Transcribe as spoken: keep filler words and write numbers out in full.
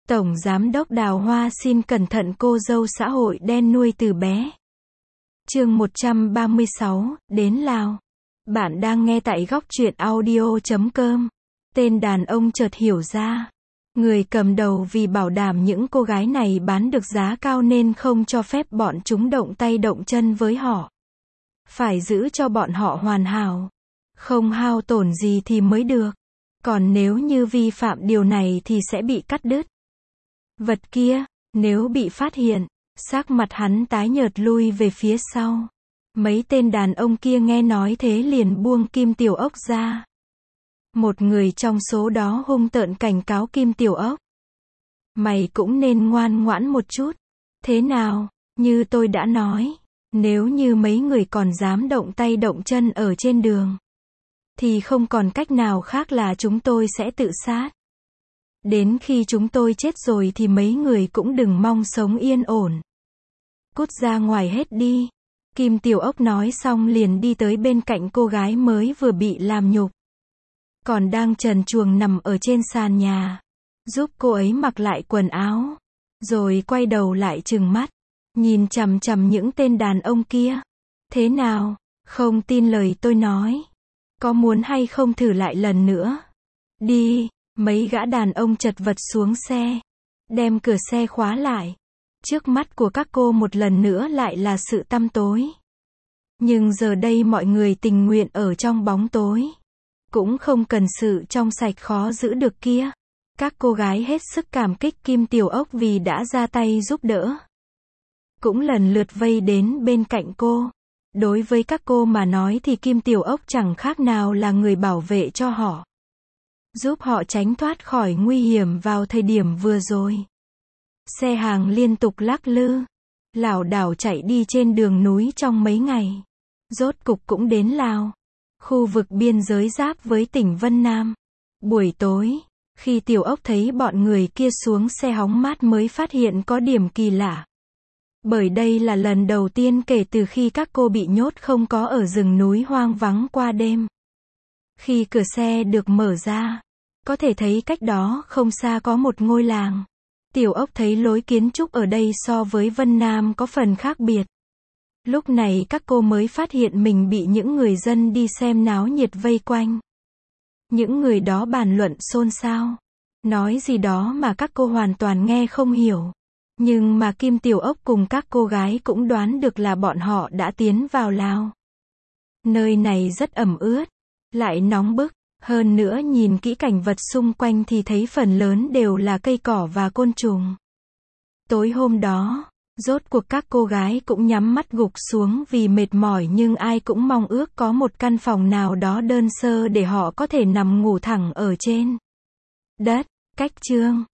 Tổng Giám đốc Đào Hoa xin cẩn thận cô dâu xã hội đen nuôi từ bé. Chương một trăm ba mươi sáu, đến Lào. Bạn đang nghe tại góc truyện audio chấm com. Tên đàn ông chợt hiểu ra. Người cầm đầu vì bảo đảm những cô gái này bán được giá cao nên không cho phép bọn chúng động tay động chân với họ. Phải giữ cho bọn họ hoàn hảo. Không hao tổn gì thì mới được. Còn nếu như vi phạm điều này thì sẽ bị cắt đứt. Vật kia, nếu bị phát hiện, sắc mặt hắn tái nhợt lui về phía sau. Mấy tên đàn ông kia nghe nói thế liền buông Kim Tiểu Ốc ra. Một người trong số đó hung tợn cảnh cáo Kim Tiểu Ốc. Mày cũng nên ngoan ngoãn một chút. Thế nào, như tôi đã nói, nếu như mấy người còn dám động tay động chân ở trên đường, thì không còn cách nào khác là chúng tôi sẽ tự sát. Đến khi chúng tôi chết rồi thì mấy người cũng đừng mong sống yên ổn. Cút ra ngoài hết đi. Kim Tiểu Ốc nói xong liền đi tới bên cạnh cô gái mới vừa bị làm nhục. Còn đang trần truồng nằm ở trên sàn nhà. Giúp cô ấy mặc lại quần áo. Rồi quay đầu lại trừng mắt. Nhìn chằm chằm những tên đàn ông kia. Thế nào, không tin lời tôi nói? Có muốn hay không thử lại lần nữa? Đi. Mấy gã đàn ông chật vật xuống xe. Đem cửa xe khóa lại. Trước mắt của các cô một lần nữa lại là sự tăm tối. Nhưng giờ đây mọi người tình nguyện ở trong bóng tối. Cũng không cần sự trong sạch khó giữ được kia. Các cô gái hết sức cảm kích Kim Tiểu Ốc vì đã ra tay giúp đỡ. Cũng lần lượt vây đến bên cạnh cô. Đối với các cô mà nói thì Kim Tiểu Ốc chẳng khác nào là người bảo vệ cho họ. Giúp họ tránh thoát khỏi nguy hiểm vào thời điểm vừa rồi. Xe hàng liên tục lắc lư, lảo đảo chạy đi trên đường núi trong mấy ngày. Rốt cục cũng đến Lào, khu vực biên giới giáp với tỉnh Vân Nam. Buổi tối, khi Tiểu Ốc thấy bọn người kia xuống xe hóng mát mới phát hiện có điểm kỳ lạ. Bởi đây là lần đầu tiên kể từ khi các cô bị nhốt không có ở rừng núi hoang vắng qua đêm. Khi cửa xe được mở ra, có thể thấy cách đó không xa có một ngôi làng. Tiểu Ốc thấy lối kiến trúc ở đây so với Vân Nam có phần khác biệt. Lúc này các cô mới phát hiện mình bị những người dân đi xem náo nhiệt vây quanh. Những người đó bàn luận xôn xao. Nói gì đó mà các cô hoàn toàn nghe không hiểu. Nhưng mà Kim Tiểu Ốc cùng các cô gái cũng đoán được là bọn họ đã tiến vào Lào. Nơi này rất ẩm ướt, lại nóng bức. Hơn nữa nhìn kỹ cảnh vật xung quanh thì thấy phần lớn đều là cây cỏ và côn trùng. Tối hôm đó, rốt cuộc các cô gái cũng nhắm mắt gục xuống vì mệt mỏi nhưng ai cũng mong ước có một căn phòng nào đó đơn sơ để họ có thể nằm ngủ thẳng ở trên đất. Cách chương